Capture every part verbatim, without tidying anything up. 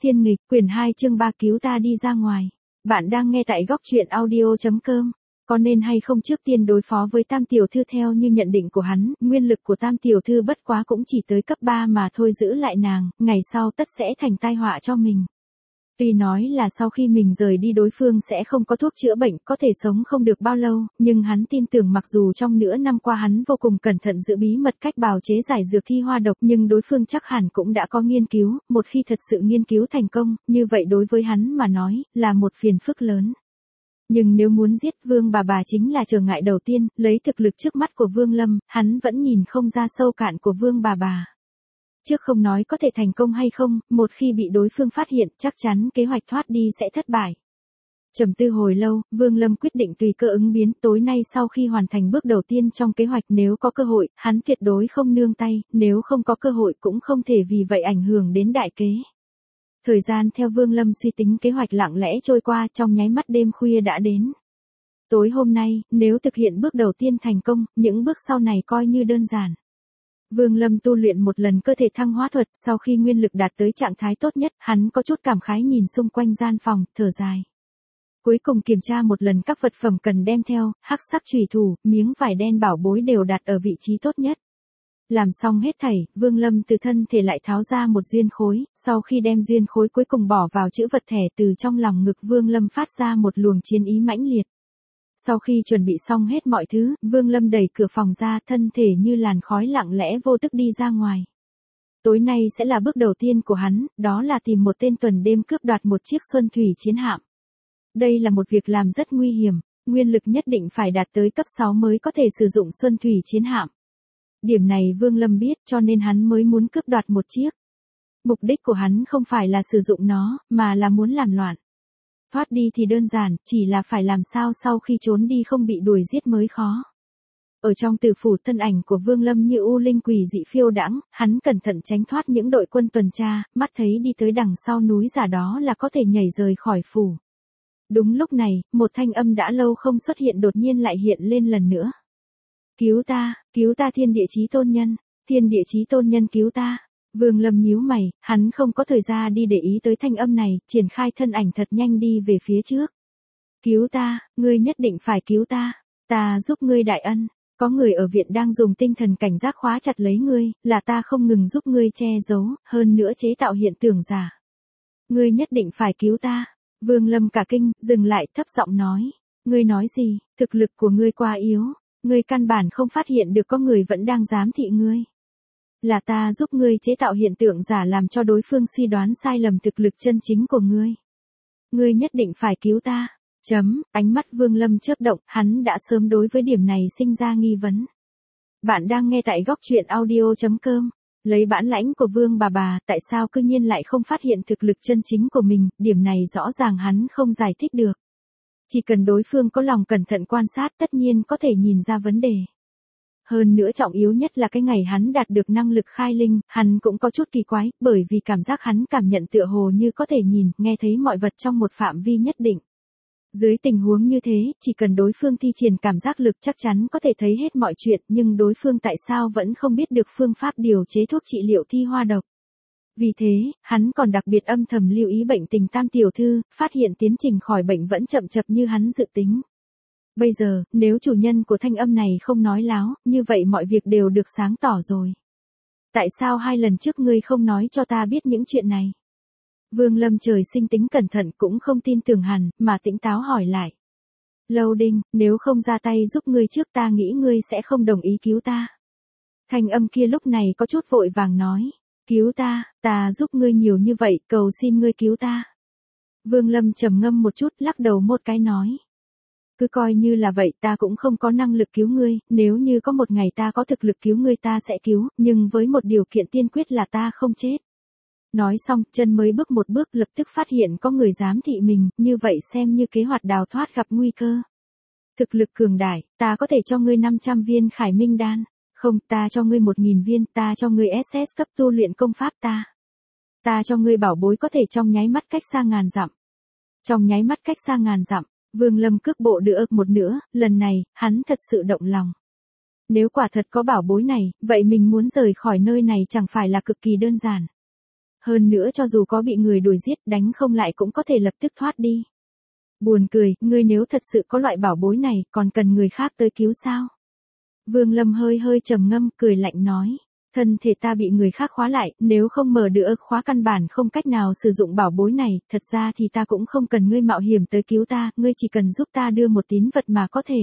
Thiên nghịch, quyển hai chương ba cứu ta đi ra ngoài. Bạn đang nghe tại góc truyện audio.com. Có nên hay không trước tiên đối phó với Tam tiểu thư theo như nhận định của hắn, nguyên lực của Tam tiểu thư bất quá cũng chỉ tới cấp ba mà thôi, giữ lại nàng, ngày sau tất sẽ thành tai họa cho mình. Tuy nói là sau khi mình rời đi đối phương sẽ không có thuốc chữa bệnh, có thể sống không được bao lâu, nhưng hắn tin tưởng mặc dù trong nửa năm qua hắn vô cùng cẩn thận giữ bí mật cách bào chế giải dược thi hoa độc, nhưng đối phương chắc hẳn cũng đã có nghiên cứu, một khi thật sự nghiên cứu thành công, như vậy đối với hắn mà nói, là một phiền phức lớn. Nhưng nếu muốn giết Vương bà bà chính là trở ngại đầu tiên, lấy thực lực trước mắt của Vương Lâm, hắn vẫn nhìn không ra sâu cạn của Vương bà bà. Trước không nói có thể thành công hay không, một khi bị đối phương phát hiện, chắc chắn kế hoạch thoát đi sẽ thất bại. Trầm tư hồi lâu, Vương Lâm quyết định tùy cơ ứng biến, tối nay sau khi hoàn thành bước đầu tiên trong kế hoạch, nếu có cơ hội, hắn tuyệt đối không nương tay, nếu không có cơ hội cũng không thể vì vậy ảnh hưởng đến đại kế. Thời gian theo Vương Lâm suy tính kế hoạch lặng lẽ trôi qua, trong nháy mắt đêm khuya đã đến. Tối hôm nay, nếu thực hiện bước đầu tiên thành công, những bước sau này coi như đơn giản. Vương Lâm tu luyện một lần cơ thể thăng hóa thuật, sau khi nguyên lực đạt tới trạng thái tốt nhất, hắn có chút cảm khái nhìn xung quanh gian phòng, thở dài. Cuối cùng kiểm tra một lần các vật phẩm cần đem theo, hắc sắc chùy thủ, miếng vải đen bảo bối đều đặt ở vị trí tốt nhất. Làm xong hết thảy, Vương Lâm từ thân thể lại tháo ra một duyên khối, sau khi đem duyên khối cuối cùng bỏ vào chữ vật thẻ, từ trong lòng ngực Vương Lâm phát ra một luồng chiến ý mãnh liệt. Sau khi chuẩn bị xong hết mọi thứ, Vương Lâm đẩy cửa phòng ra, thân thể như làn khói lặng lẽ vô tức đi ra ngoài. Tối nay sẽ là bước đầu tiên của hắn, đó là tìm một tên tuần đêm cướp đoạt một chiếc xuân thủy chiến hạm. Đây là một việc làm rất nguy hiểm, nguyên lực nhất định phải đạt tới cấp sáu mới có thể sử dụng xuân thủy chiến hạm. Điểm này Vương Lâm biết, cho nên hắn mới muốn cướp đoạt một chiếc. Mục đích của hắn không phải là sử dụng nó, mà là muốn làm loạn. Thoát đi thì đơn giản, chỉ là phải làm sao sau khi trốn đi không bị đuổi giết mới khó. Ở trong tử phủ, thân ảnh của Vương Lâm như u linh quỷ dị phiêu đãng, hắn cẩn thận tránh thoát những đội quân tuần tra, mắt thấy đi tới đằng sau núi giả đó là có thể nhảy rời khỏi phủ. Đúng lúc này, một thanh âm đã lâu không xuất hiện đột nhiên lại hiện lên lần nữa. Cứu ta, cứu ta Thiên Địa Chí Tôn Nhân, Thiên Địa Chí Tôn Nhân cứu ta. Vương Lâm nhíu mày, hắn không có thời gian đi để ý tới thanh âm này, triển khai thân ảnh thật nhanh đi về phía trước. Cứu ta, ngươi nhất định phải cứu ta, ta giúp ngươi đại ân, có người ở viện đang dùng tinh thần cảnh giác khóa chặt lấy ngươi, là ta không ngừng giúp ngươi che giấu, hơn nữa chế tạo hiện tượng giả. Ngươi nhất định phải cứu ta. Vương Lâm cả kinh, dừng lại, thấp giọng nói, ngươi nói gì, thực lực của ngươi quá yếu, ngươi căn bản không phát hiện được có người vẫn đang giám thị ngươi. Là ta giúp ngươi chế tạo hiện tượng giả làm cho đối phương suy đoán sai lầm thực lực chân chính của ngươi. Ngươi nhất định phải cứu ta. Chấm, ánh mắt Vương Lâm chớp động, hắn đã sớm đối với điểm này sinh ra nghi vấn. Bạn đang nghe tại góc truyện audio.com. Lấy bản lãnh của Vương bà bà, tại sao cư nhiên lại không phát hiện thực lực chân chính của mình, điểm này rõ ràng hắn không giải thích được. Chỉ cần đối phương có lòng cẩn thận quan sát tất nhiên có thể nhìn ra vấn đề. Hơn nữa trọng yếu nhất là cái ngày hắn đạt được năng lực khai linh, hắn cũng có chút kỳ quái, bởi vì cảm giác hắn cảm nhận tựa hồ như có thể nhìn, nghe thấy mọi vật trong một phạm vi nhất định. Dưới tình huống như thế, chỉ cần đối phương thi triển cảm giác lực chắc chắn có thể thấy hết mọi chuyện, nhưng đối phương tại sao vẫn không biết được phương pháp điều chế thuốc trị liệu thi hoa độc. Vì thế, hắn còn đặc biệt âm thầm lưu ý bệnh tình Tam tiểu thư, phát hiện tiến trình khỏi bệnh vẫn chậm chậm như hắn dự tính. Bây giờ, nếu chủ nhân của thanh âm này không nói láo, như vậy mọi việc đều được sáng tỏ rồi. Tại sao hai lần trước ngươi không nói cho ta biết những chuyện này? Vương Lâm trời sinh tính cẩn thận cũng không tin tưởng hẳn, mà tỉnh táo hỏi lại. Lâu Đinh, nếu không ra tay giúp ngươi trước ta nghĩ ngươi sẽ không đồng ý cứu ta. Thanh âm kia lúc này có chút vội vàng nói. Cứu ta, ta giúp ngươi nhiều như vậy, cầu xin ngươi cứu ta. Vương Lâm trầm ngâm một chút, lắc đầu một cái nói. Cứ coi như là vậy, ta cũng không có năng lực cứu ngươi, nếu như có một ngày ta có thực lực cứu ngươi ta sẽ cứu, nhưng với một điều kiện tiên quyết là ta không chết. Nói xong, chân mới bước một bước lập tức phát hiện có người giám thị mình, như vậy xem như kế hoạch đào thoát gặp nguy cơ. Thực lực cường đại, ta có thể cho ngươi năm trăm viên Khải Minh đan, không, ta cho ngươi một nghìn viên, ta cho ngươi ét ét cấp tu luyện công pháp ta. Ta cho ngươi bảo bối có thể trong nháy mắt cách xa ngàn dặm. Trong nháy mắt cách xa ngàn dặm, Vương Lâm cước bộ nữa một nữa, lần này, hắn thật sự động lòng. Nếu quả thật có bảo bối này, vậy mình muốn rời khỏi nơi này chẳng phải là cực kỳ đơn giản. Hơn nữa cho dù có bị người đuổi giết đánh không lại cũng có thể lập tức thoát đi. Buồn cười, ngươi nếu thật sự có loại bảo bối này, còn cần người khác tới cứu sao? Vương Lâm hơi hơi trầm ngâm, cười lạnh nói. Thân thể ta bị người khác khóa lại, nếu không mở được khóa căn bản không cách nào sử dụng bảo bối này, thật ra thì ta cũng không cần ngươi mạo hiểm tới cứu ta, ngươi chỉ cần giúp ta đưa một tín vật mà có thể.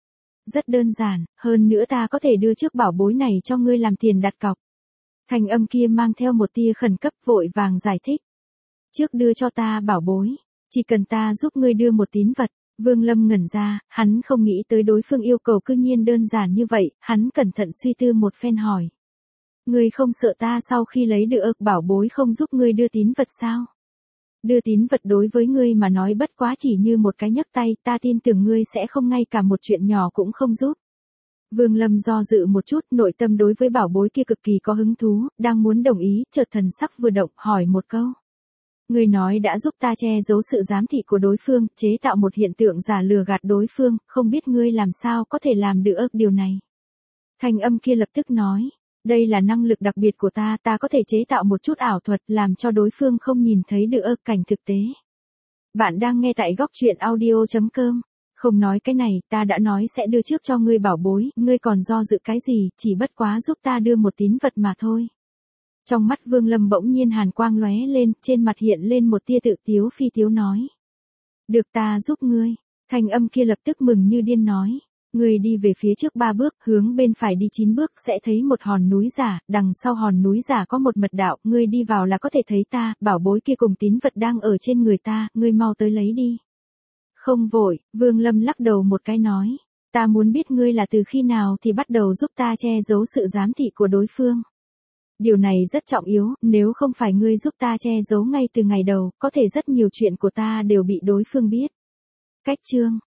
Rất đơn giản, hơn nữa ta có thể đưa trước bảo bối này cho ngươi làm tiền đặt cọc. Thanh âm kia mang theo một tia khẩn cấp vội vàng giải thích. Trước đưa cho ta bảo bối, chỉ cần ta giúp ngươi đưa một tín vật. Vương Lâm ngẩn ra, hắn không nghĩ tới đối phương yêu cầu cư nhiên đơn giản như vậy, hắn cẩn thận suy tư một phen hỏi. Ngươi không sợ ta sau khi lấy được bảo bối không giúp ngươi đưa tín vật sao? Đưa tín vật đối với ngươi mà nói bất quá chỉ như một cái nhấc tay, ta tin tưởng ngươi sẽ không ngay cả một chuyện nhỏ cũng không giúp. Vương Lâm do dự một chút, nội tâm đối với bảo bối kia cực kỳ có hứng thú, đang muốn đồng ý, chợt thần sắc vừa động, hỏi một câu. Ngươi nói đã giúp ta che giấu sự giám thị của đối phương, chế tạo một hiện tượng giả lừa gạt đối phương, không biết ngươi làm sao có thể làm được điều này. Thanh âm kia lập tức nói, đây là năng lực đặc biệt của ta, ta có thể chế tạo một chút ảo thuật làm cho đối phương không nhìn thấy được cảnh thực tế. Bạn đang nghe tại góc truyện audio chấm com. Không nói cái này, ta đã nói sẽ đưa trước cho ngươi bảo bối, ngươi còn do dự cái gì, chỉ bất quá giúp ta đưa một tín vật mà thôi. Trong mắt Vương Lâm bỗng nhiên hàn quang lóe lên, trên mặt hiện lên một tia tự tiếu phi tiếu nói. Được ta giúp ngươi, thanh âm kia lập tức mừng như điên nói. Ngươi đi về phía trước ba bước, hướng bên phải đi chín bước sẽ thấy một hòn núi giả, đằng sau hòn núi giả có một mật đạo, ngươi đi vào là có thể thấy ta, bảo bối kia cùng tín vật đang ở trên người ta, ngươi mau tới lấy đi. Không vội, Vương Lâm lắc đầu một cái nói. Ta muốn biết ngươi là từ khi nào thì bắt đầu giúp ta che giấu sự giám thị của đối phương. Điều này rất trọng yếu, nếu không phải ngươi giúp ta che giấu ngay từ ngày đầu, có thể rất nhiều chuyện của ta đều bị đối phương biết. Cách chương